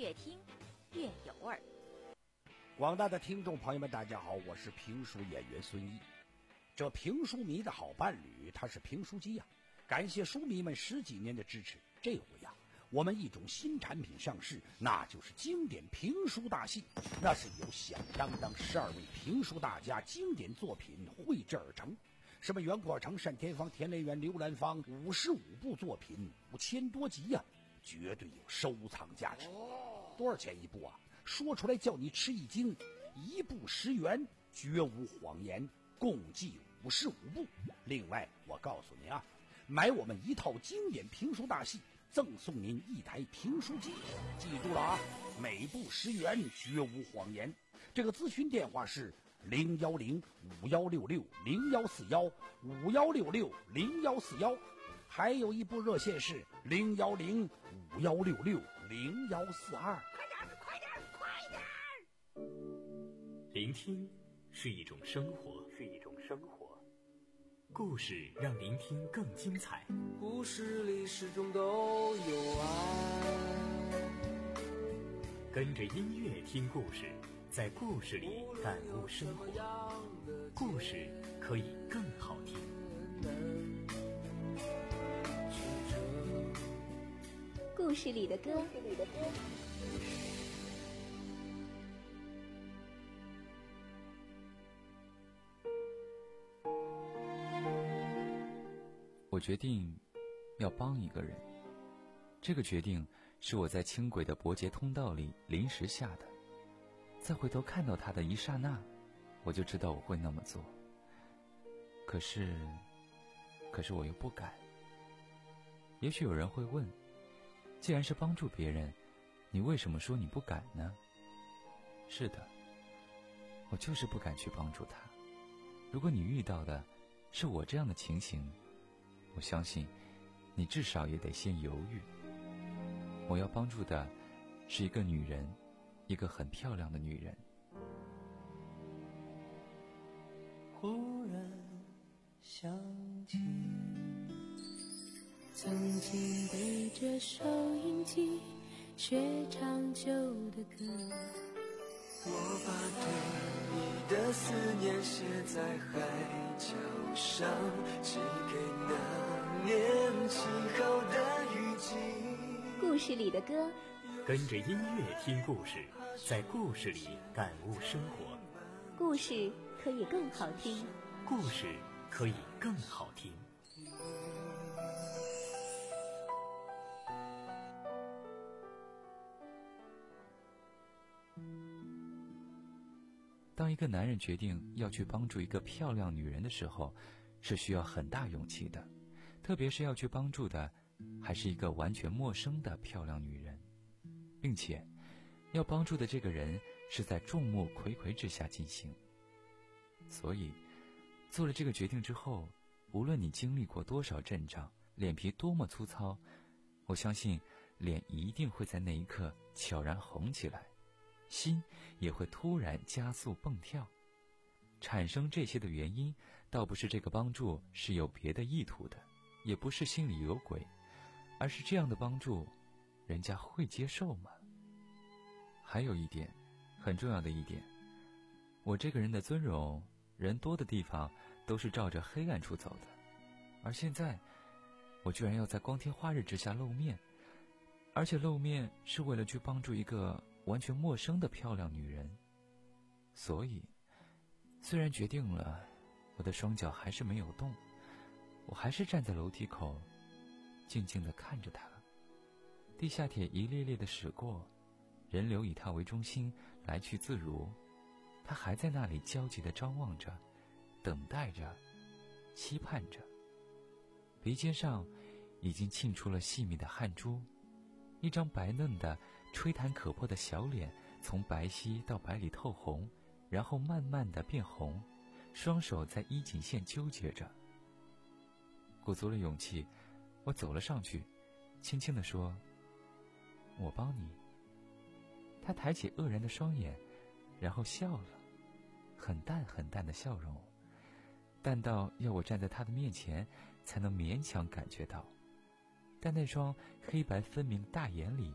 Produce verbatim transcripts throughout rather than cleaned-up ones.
越听越有味儿。 广大的听众朋友们，大家好，我是评书演员孙毅。这评书迷的好伴侣，他是评书机呀、啊！感谢书迷们十几年的支持。这回呀、啊，我们一种新产品上市，那就是经典评书大戏。那是由响当当十二位评书大家经典作品绘制而成。什么袁阔成、单田芳、田雷元、刘兰芳，五十五部作品，五千多集呀、啊，绝对有收藏价值。多少钱一部啊？说出来叫你吃一惊，一部十元，绝无谎言，共计五十五部。另外，我告诉你啊，买我们一套经典评书大戏，赠送您一台评书机。记住了啊，每部十元，绝无谎言。这个咨询电话是零幺零五幺六六零幺四幺五幺六六零幺四幺，还有一部热线是零幺零五幺六六零幺四二。 聆听是一种生活，是一种生活。故事让聆听更精彩。 故事里始终都有爱。 跟着音乐听故事，在故事里感悟生活。故事可以更好听。 故事里的歌，故事里的歌。 我决定要帮一个人，这个决定是我在轻轨的伯捷通道里临时下的，在回头看到他的一刹那，我就知道我会那么做。可是可是我又不敢。也许有人会问，既然是帮助别人，你为什么说你不敢呢？是的，我就是不敢去帮助他。如果你遇到的是我这样的情形，我相信你至少也得先犹豫。我要帮助的是一个女人，一个很漂亮的女人。 忽然想起曾经背着收音机学唱旧的歌， 我把对你的思念写在海角上，寄给那年轻后的雨季。 故事里的歌， 跟着音乐听故事，在故事里感悟生活。 故事可以更好听。 故事可以更好听。 当一个男人决定要去帮助一个漂亮女人的时候，是需要很大勇气的，特别是要去帮助的还是一个完全陌生的漂亮女人，并且要帮助的这个人是在众目睽睽之下进行。所以做了这个决定之后，无论你经历过多少阵仗，脸皮多么粗糙，我相信脸一定会在那一刻悄然红起来，心也会突然加速蹦跳。产生这些的原因，倒不是这个帮助是有别的意图的，也不是心里有鬼，而是这样的帮助人家会接受吗？还有一点很重要的一点，我这个人的尊容，人多的地方都是照着黑暗处走的，而现在我居然要在光天化日之下露面，而且露面是为了去帮助一个完全陌生的漂亮女人。所以虽然决定了，我的双脚还是没有动，我还是站在楼梯口静静地看着她。地下铁一列列的驶过，人流以她为中心来去自如，她还在那里焦急地张望着，等待着，期盼着。鼻尖上已经沁出了细密的汗珠，一张白嫩的吹弹可破的小脸从白皙到白里透红，然后慢慢的变红，双手在衣襟线纠结着。鼓足了勇气，我走了上去，轻轻地说，我帮你。他抬起愕然的双眼，然后笑了，很淡很淡的笑容，淡到要我站在他的面前才能勉强感觉到。但那双黑白分明大眼里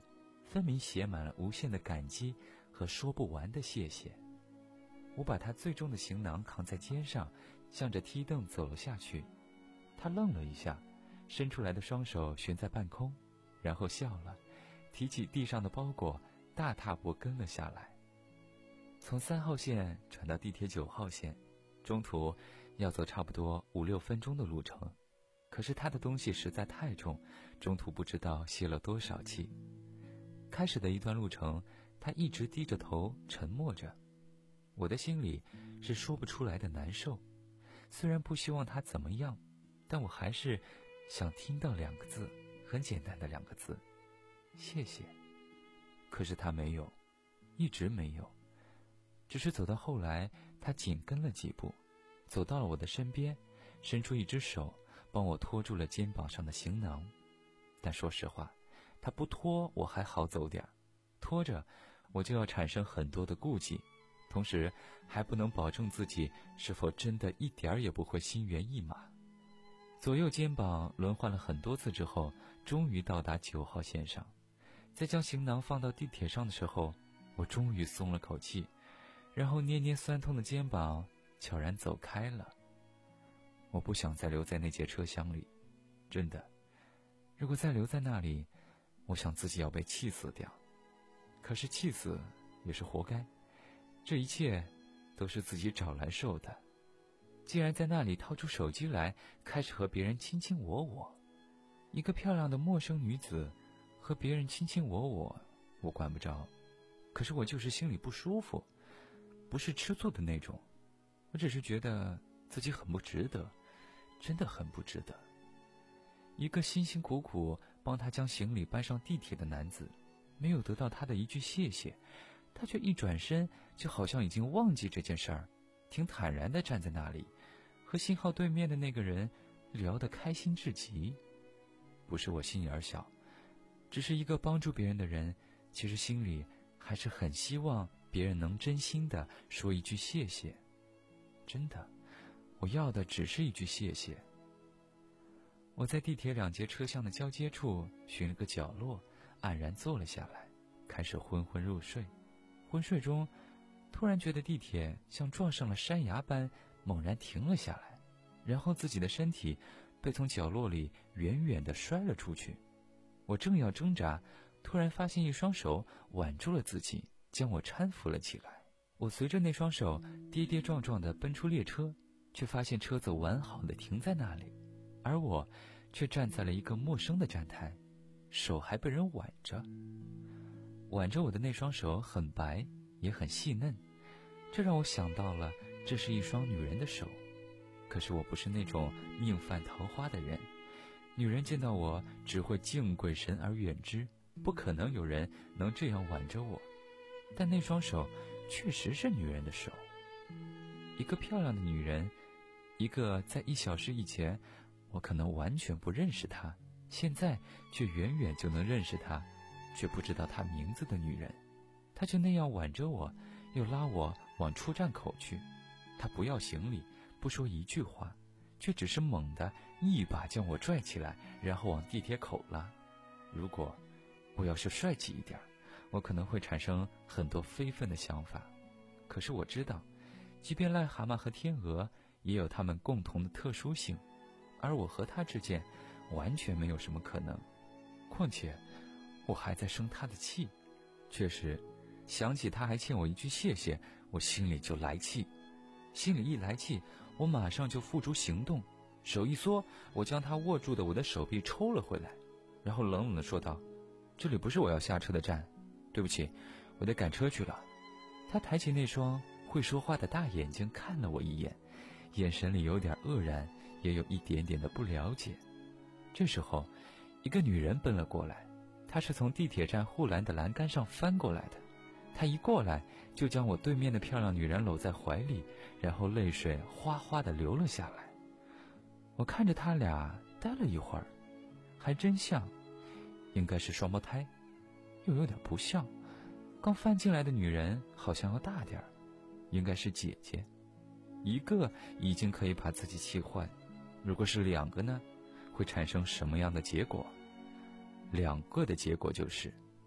分明写满了无限的感激和说不完的谢谢。我把他最重的行囊扛在肩上，向着梯凳走了下去。他愣了一下，伸出来的双手悬在半空，然后笑了，提起地上的包裹，大踏步跟了下来。从三号线转到地铁九号线，中途要走差不多五六分钟的路程。可是他的东西实在太重，中途不知道泄了多少气。开始的一段路程，他一直低着头沉默着。我的心里是说不出来的难受，虽然不希望他怎么样，但我还是想听到两个字，很简单的两个字，谢谢。可是他没有，一直没有。只是走到后来，他紧跟了几步，走到了我的身边，伸出一只手帮我拖住了肩膀上的行囊。但说实话，他不拖我还好走点，拖着我就要产生很多的顾忌，同时还不能保证自己是否真的一点儿也不会心猿意马。左右肩膀轮换了很多次之后，终于到达九号线上。在将行囊放到地铁上的时候，我终于松了口气，然后捏捏酸痛的肩膀，悄然走开了。我不想再留在那节车厢里，真的，如果再留在那里，我想自己要被气死掉。可是气死也是活该，这一切都是自己找来受的。既然在那里掏出手机来，开始和别人卿卿我我，一个漂亮的陌生女子和别人卿卿我我，我管不着，可是我就是心里不舒服，不是吃醋的那种，我只是觉得自己很不值得，真的很不值得。一个辛辛苦苦帮他将行李搬上地铁的男子，没有得到他的一句谢谢，他却一转身就好像已经忘记这件事儿，挺坦然地站在那里，和信号对面的那个人聊得开心至极。不是我心眼儿小，只是一个帮助别人的人，其实心里还是很希望别人能真心地说一句谢谢。真的，我要的只是一句谢谢。我在地铁两节车厢的交接处寻了个角落，黯然坐了下来，开始昏昏入睡。昏睡中，突然觉得地铁像撞上了山崖般猛然停了下来，然后自己的身体被从角落里远远地摔了出去。我正要挣扎，突然发现一双手挽住了自己，将我搀扶了起来。我随着那双手跌跌撞撞地奔出列车，却发现车子完好地停在那里，而我却站在了一个陌生的站台，手还被人挽着。挽着我的那双手很白，也很细嫩，这让我想到了这是一双女人的手。可是我不是那种命犯桃花的人，女人见到我只会敬鬼神而远之，不可能有人能这样挽着我。但那双手确实是女人的手，一个漂亮的女人，一个在一小时以前我可能完全不认识她，现在却远远就能认识她，却不知道她名字的女人。她就那样挽着我，又拉我往出站口去。她不要行李，不说一句话，却只是猛地一把将我拽起来，然后往地铁口拉。如果我要是帅气一点，我可能会产生很多非分的想法。可是我知道，即便癞蛤蟆和天鹅也有它们共同的特殊性，而我和他之间完全没有什么可能。况且我还在生他的气。确实想起他还欠我一句谢谢，我心里就来气。心里一来气，我马上就付诸行动，手一缩，我将他握住的我的手臂抽了回来，然后冷冷地说道：这里不是我要下车的站，对不起，我得赶车去了。他抬起那双会说话的大眼睛看了我一眼，眼神里有点愕然，也有一点点的不了解。这时候一个女人奔了过来，她是从地铁站护栏的栏杆上翻过来的。她一过来就将我对面的漂亮女人搂在怀里，然后泪水哗哗地流了下来。我看着他俩待了一会儿，还真像，应该是双胞胎，又有点不像。刚翻进来的女人好像要大点儿，应该是姐姐。一个已经可以把自己气坏，如果是两个呢，会产生什么样的结果？两个的结果就是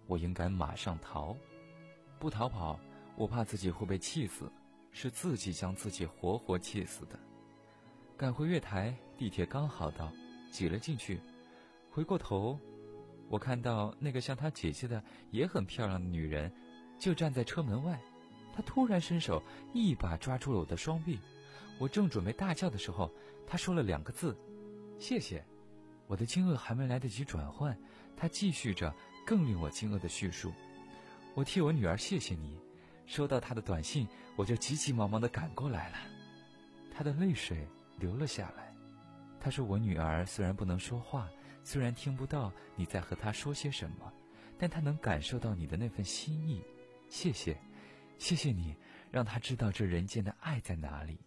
我应该马上逃，不逃跑，我怕自己会被气死，是自己将自己活活气死的。赶回月台，地铁刚好到，挤了进去。回过头，我看到那个像她姐姐的也很漂亮的女人，就站在车门外。她突然伸手一把抓住了我的双臂，我正准备大叫的时候，她说了两个字：谢谢。我的惊愕还没来得及转换，她继续着更令我惊愕的叙述：我替我女儿谢谢你。收到她的短信，我就急急忙忙地赶过来了。她的泪水流了下来。她说我女儿虽然不能说话，虽然听不到你在和她说些什么，但她能感受到你的那份心意。谢谢，谢谢你，让她知道这人间的爱在哪里。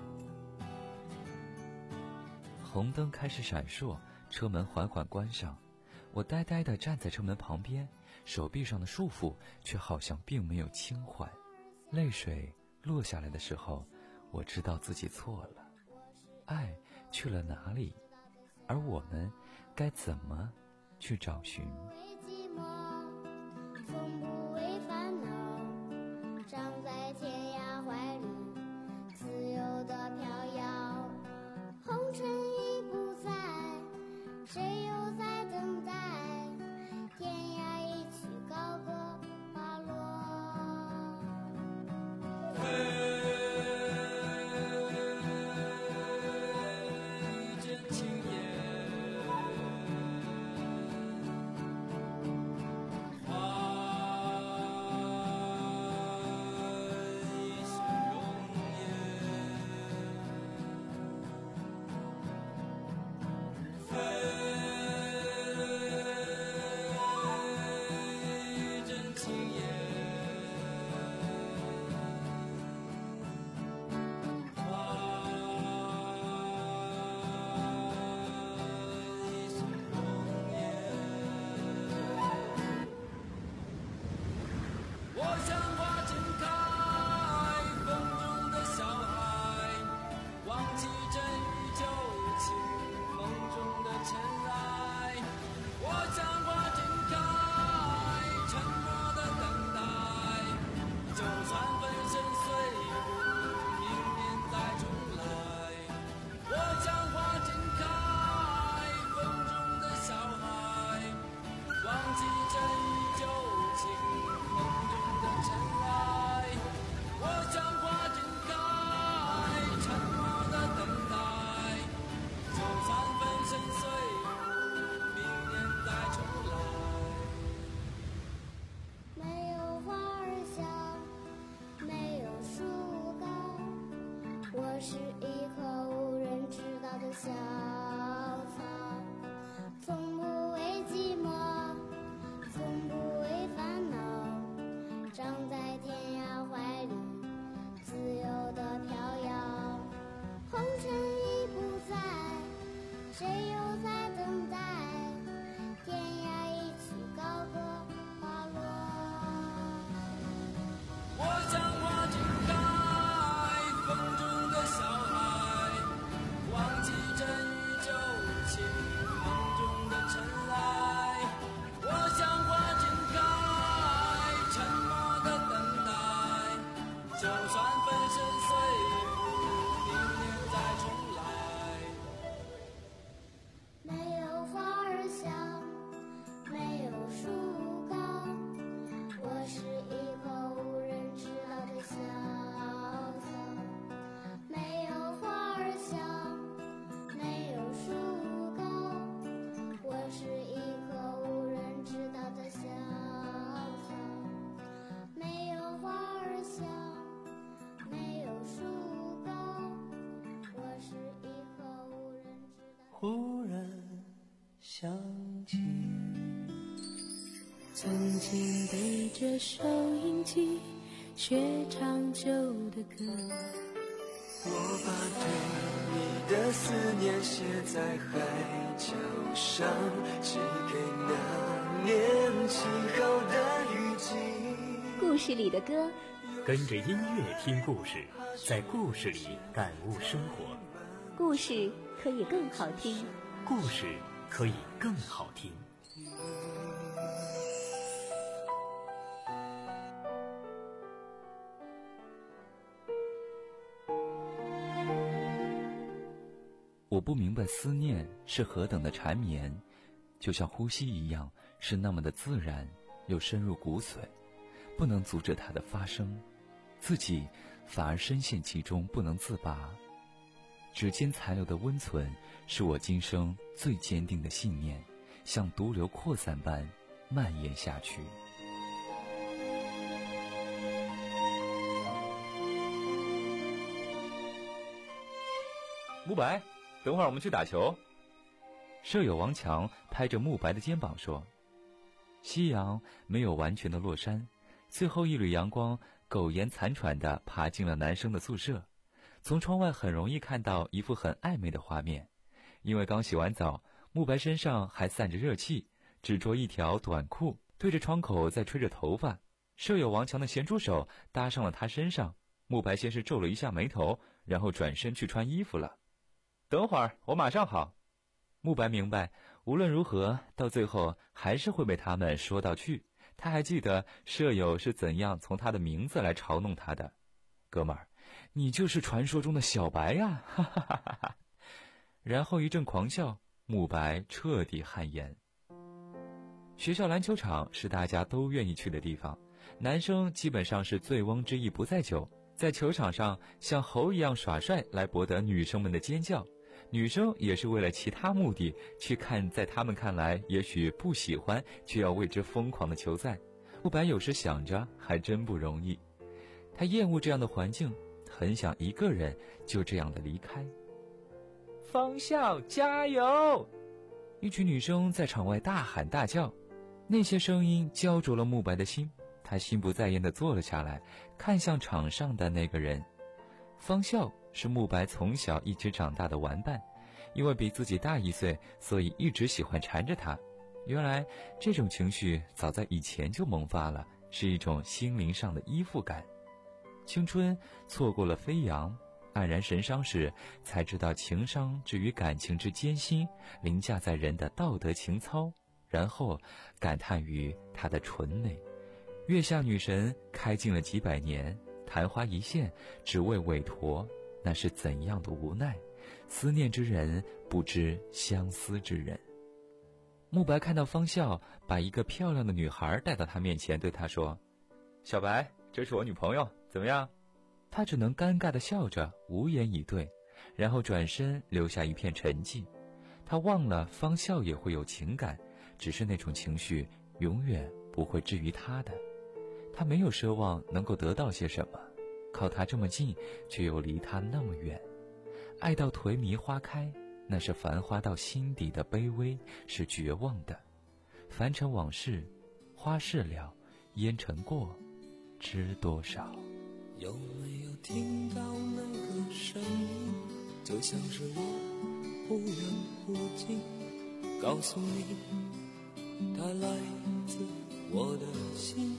红灯开始闪烁，车门缓缓关上。我呆呆地站在车门旁边，手臂上的束缚却好像并没有轻缓。泪水落下来的时候，我知道自己错了。爱去了哪里？而我们该怎么去找寻？ 从不为烦恼，长在天涯怀里，自由的飘摇。红尘已不在，谁又在等待？天涯一曲高歌花落。小草，从不为寂寞，从不为烦恼，长在天涯怀里，自由的飘摇。红尘已不在，谁又在等待？天涯一曲高歌花落。 我像花尽开，风中的小孩，忘记这宇宙情，梦中的尘埃。我像花尽开，沉默的等待，就算粉身碎骨，明年再重来。 没有花儿香，没有树高，我是一棵无人知道的小草。没有花儿香，没有树高，我是一棵无人知道的小草。没有花儿香，没有树高，我是一棵无人知道的。 忽然想起， 曾经背着收音机学唱旧的歌， 我把对你的思念写在海角上，寄给那年起好的雨季。 故事里的歌， 跟着音乐听故事，在故事里感悟生活。 故事可以更好听。 故事可以更好听。 我不明白思念是何等的缠绵，就像呼吸一样，是那么的自然，又深入骨髓，不能阻止它的发生，自己反而深陷其中不能自拔。指尖残留的温存，是我今生最坚定的信念，像毒瘤扩散般蔓延下去。慕白，等会儿我们去打球。舍友王强拍着慕白的肩膀说。夕阳没有完全的落山，最后一缕阳光苟延残喘地爬进了男生的宿舍。从窗外很容易看到一幅很暧昧的画面，因为刚洗完澡，慕白身上还散着热气，只着一条短裤，对着窗口在吹着头发。舍友王强的咸猪手搭上了他身上，慕白先是皱了一下眉头，然后转身去穿衣服了。等会儿我马上好。慕白明白，无论如何到最后还是会被他们说到去。他还记得舍友是怎样从他的名字来嘲弄他的。哥们儿，你就是传说中的小白呀！哈哈哈哈哈。然后一阵狂笑，慕白彻底汗颜。学校篮球场是大家都愿意去的地方，男生基本上是醉翁之意不在酒，在球场上像猴一样耍帅来博得女生们的尖叫，女生也是为了其他目的去看在他们看来也许不喜欢却要为之疯狂的球赛。慕白有时想着还真不容易，他厌恶这样的环境，很想一个人就这样的离开。方笑加油！一群女生在场外大喊大叫，那些声音焦灼了慕白的心，他心不在焉地坐了下来，看向场上的那个人。方笑是慕白从小一起长大的玩伴，因为比自己大一岁，所以一直喜欢缠着他。原来这种情绪早在以前就萌发了，是一种心灵上的依附感。青春错过了飞扬，黯然神伤时，才知道情伤至于感情之艰辛，凌驾在人的道德情操，然后感叹于它的纯美。月下女神开尽了几百年，昙花一现，只为委托，那是怎样的无奈？思念之人，不知相思之人。慕白看到方笑把一个漂亮的女孩带到他面前，对他说：小白，这是我女朋友，怎么样？他只能尴尬地笑着，无言以对，然后转身留下一片沉寂。他忘了方笑也会有情感，只是那种情绪永远不会至于他的。他没有奢望能够得到些什么，靠他这么近，却又离他那么远。爱到颓靡花开，那是繁花到心底的卑微，是绝望的。凡尘往事，花事了，烟尘过，知多少？ 有没有听到那个声音，就像是我忽远忽近，告诉你它来自我的心，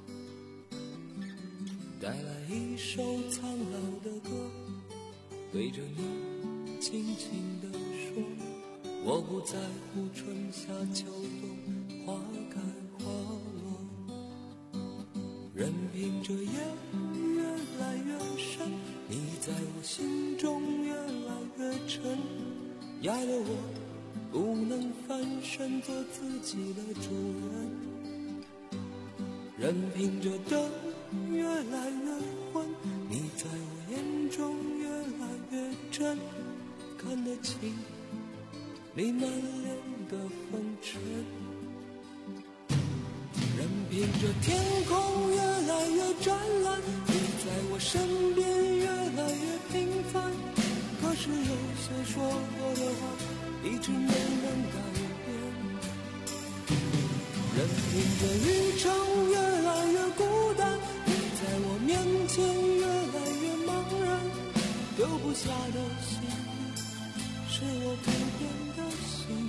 带来一首苍老的歌，对着你轻轻地说，我不在乎春夏秋冬花开花落，任凭这夜越来越深，你在我心中越来越沉，压得我不能翻身做自己的主人，任凭这灯越来越昏，你在我眼中越来越真，看得清你满脸的风尘，任凭这天空越来越湛蓝，你在我身边越来越平凡，可是有些说过的话一直没能改变，任凭这旅程越来越孤单，你在我面前越来越茫然，丢不下的心是我不变的心。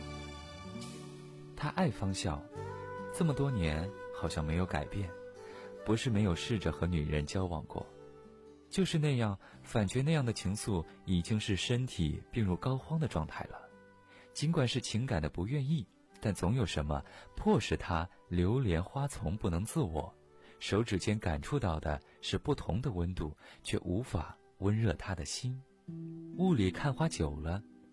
他爱方笑，这么多年好像没有改变，不是没有试着和女人交往过，就是那样反觉那样的情愫已经是身体病入膏肓的状态了。尽管是情感的不愿意，但总有什么迫使他流连花丛不能自我，手指间感触到的是不同的温度，却无法温热他的心。雾里看花久了，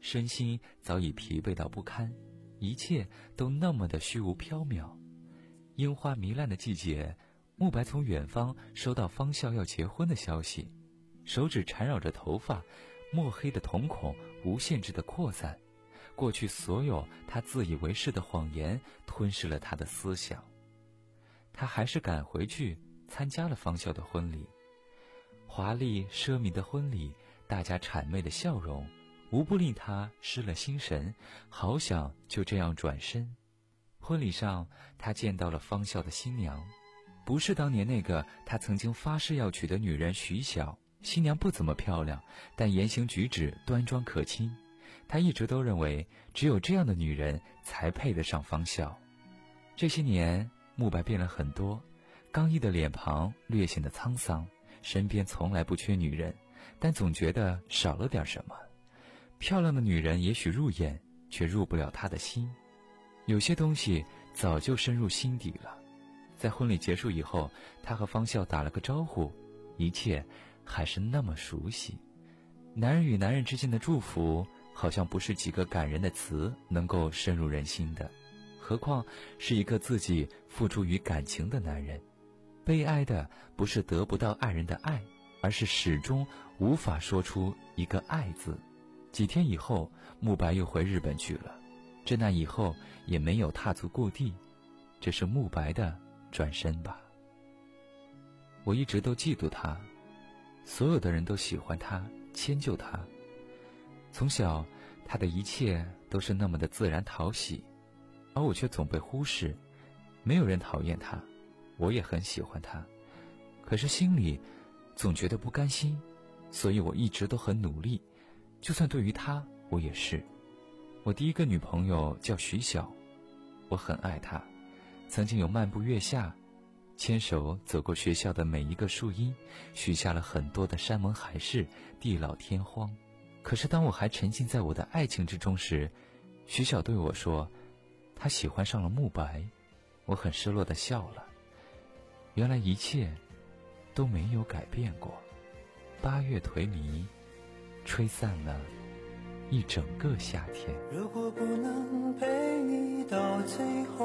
身心早已疲惫到不堪，一切都那么的虚无缥缈。樱花糜烂的季节，慕白从远方收到方笑要结婚的消息，手指缠绕着头发，墨黑的瞳孔无限制的扩散，过去所有他自以为是的谎言吞噬了他的思想。他还是赶回去参加了方笑的婚礼。华丽奢靡的婚礼，大家谄媚的笑容，无不令他失了心神，好想就这样转身。婚礼上，他见到了方笑的新娘，不是当年那个他曾经发誓要娶的女人徐晓。新娘不怎么漂亮，但言行举止端庄可亲。他一直都认为，只有这样的女人才配得上方笑。这些年，慕白变了很多，刚毅的脸庞略显得沧桑，身边从来不缺女人，但总觉得少了点什么。漂亮的女人也许入眼，却入不了他的心。有些东西早就深入心底了。在婚礼结束以后，他和方笑打了个招呼，一切还是那么熟悉。男人与男人之间的祝福，好像不是几个感人的词能够深入人心的，何况是一个自己付诸于感情的男人。悲哀的不是得不到爱人的爱，而是始终无法说出一个爱字。几天以后，慕白又回日本去了，这那以后也没有踏足故地，这是慕白的转身吧。我一直都嫉妒他，所有的人都喜欢他，迁就他。从小，他的一切都是那么的自然讨喜，而我却总被忽视。没有人讨厌他，我也很喜欢他，可是心里总觉得不甘心，所以我一直都很努力。就算对于他，我也是。我第一个女朋友叫徐晓，我很爱她，曾经有漫步月下，牵手走过学校的每一个树荫，许下了很多的山盟海誓，地老天荒。可是当我还沉浸在我的爱情之中时，徐晓对我说，她喜欢上了慕白。我很失落地笑了，原来一切都没有改变过。八月颓靡，吹散了一整个夏天。 如果不能陪你到最后，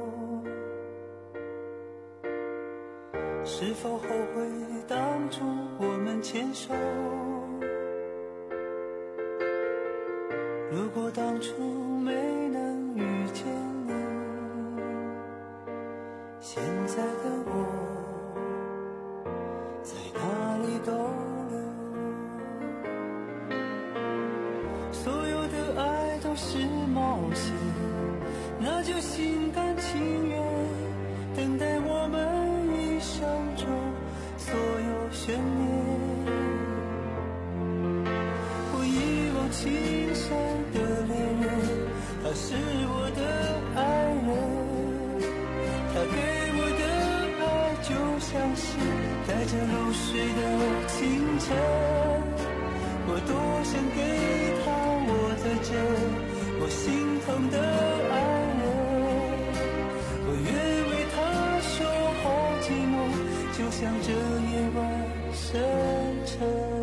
是否后悔当初我们牵手？如果当初没能遇见你，现在的我在哪里逗留？所有的爱都是冒险，那就心甘情愿等待我们一生中所有悬念。我一往情深的恋人，他是我的爱人，他给我的爱就像是带着露水的清晨，我多想给他握在这我心疼的爱人，我愿为他守候寂寞，就像这夜晚深沉。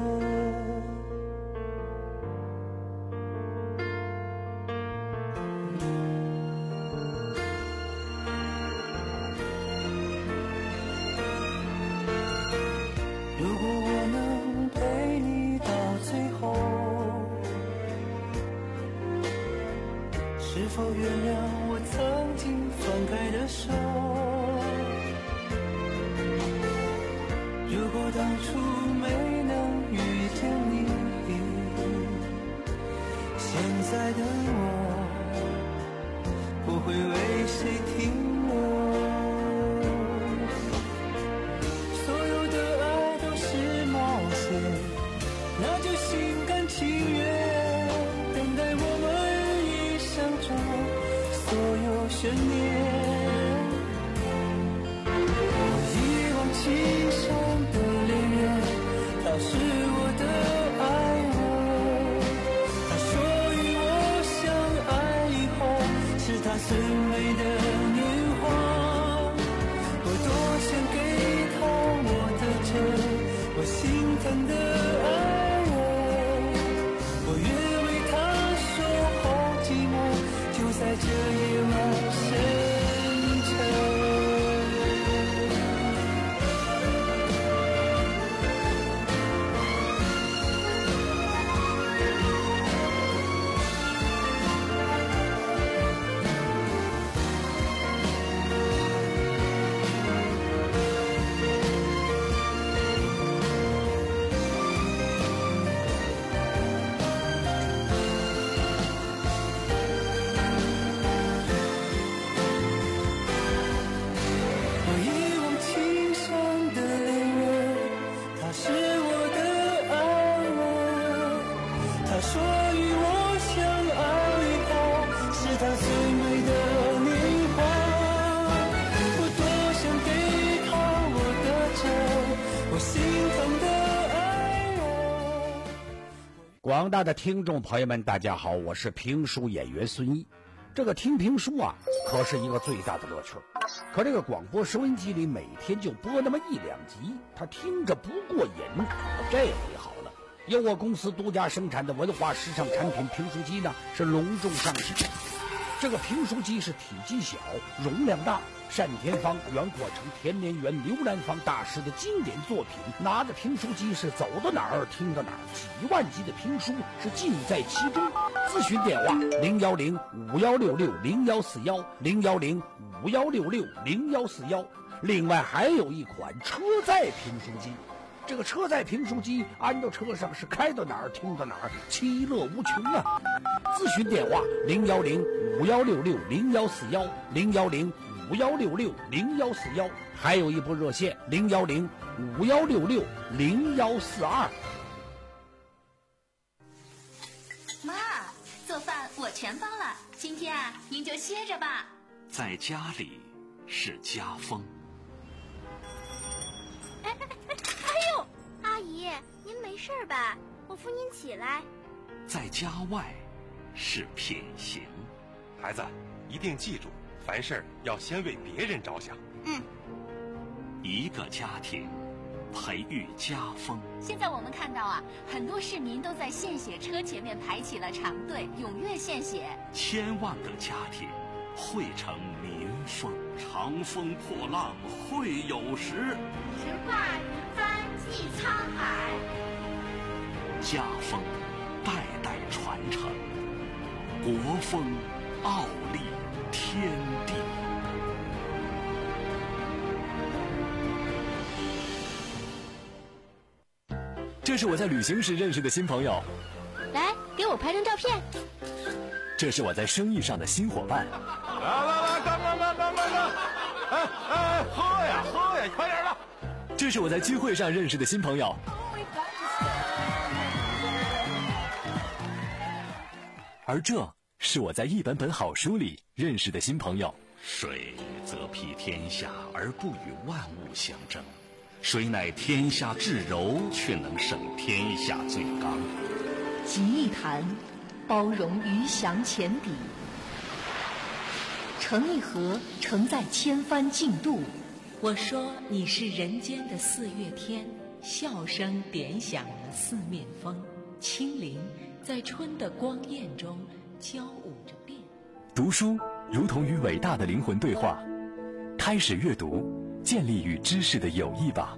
如果我能陪你到最后，是否原谅我曾经放开的手？如果当初没能遇见你，现在的我不会为谁停留。所有的爱都是冒险，那就心甘情愿等待我们一生中所有悬念。我一往情深的恋人，他是我的爱人，他说与我相爱以后，是他最美的年广大的听众朋友们，大家好，我是评书演员孙毅。这个听评书啊，可是一个最大的乐趣。可这个广播收音机里每天就播那么一两集，他听着不过瘾。这回好了，由我公司独家生产的文化时尚产品评书机呢，是隆重上市。这个评书机是体积小，容量大，单田芳、袁阔成、田连元、刘兰芳大师的经典作品。拿着评书机是走到哪儿听到哪儿，几万集的评书是尽在其中。咨询电话零幺零五幺六六零幺四幺零幺零五幺六六零幺四幺。另外还有一款车载评书机。这个车载评书机安到车上是开到哪儿听到哪儿，其乐无穷啊！咨询电话零幺零五幺六六零幺四幺零幺零五幺六六零幺四幺，还有一部热线零幺零五幺六六零幺四二。 妈，做饭我全包了，今天啊，您就歇着吧。 在家里是家风。 阿姨，您没事吧？我扶您起来。 在家外是品行。 孩子，一定记住，凡事要先为别人着想。 嗯。 一个家庭培育家风。 现在我们看到啊，很多市民都在献血车前面排起了长队，踊跃献血。 千万个家庭汇成民风。长风破浪会有时， 直挂云帆济沧海。 家风代代传承，国风傲立天地。 这是我在旅行时认识的新朋友， 来给我拍张照片。 这是我在生意上的新伙伴。 来来来，干干干干干干！哎哎，喝呀喝呀，快点的！ 这是我在聚会上认识的新朋友。而这是我在一本本好书里认识的新朋友。 水则披天下而不与万物相争，水乃天下至柔，却能胜天下最刚。 集一坛，包容鱼翔浅底；盛一盒，盛在千帆竞渡。我说你是人间的四月天，笑声点响了四面风，清灵在春的光艳中交舞着变。 读书如同与伟大的灵魂对话，开始阅读，建立与知识的友谊吧。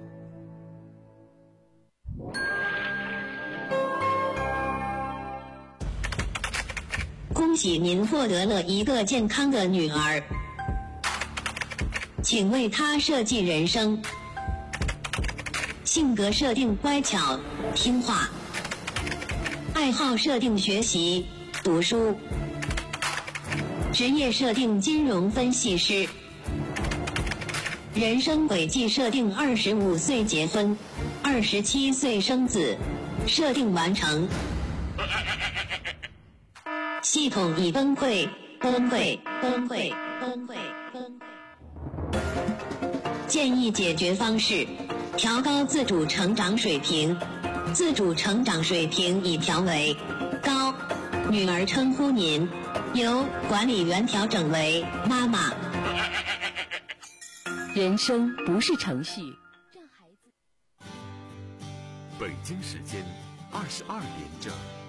恭喜您获得了一个健康的女儿，请为她设计人生。性格设定乖巧听话，爱好设定学习读书，职业设定金融分析师，人生轨迹设定二十五岁结婚，二十七岁生子，设定完成。系统已崩溃，崩溃，崩溃，崩溃，崩溃。建议解决方式：调高自主成长水平。自主成长水平已调为高，女儿称呼您，由管理员调整为妈妈。 人生不是程序。 北京时间二十二点整。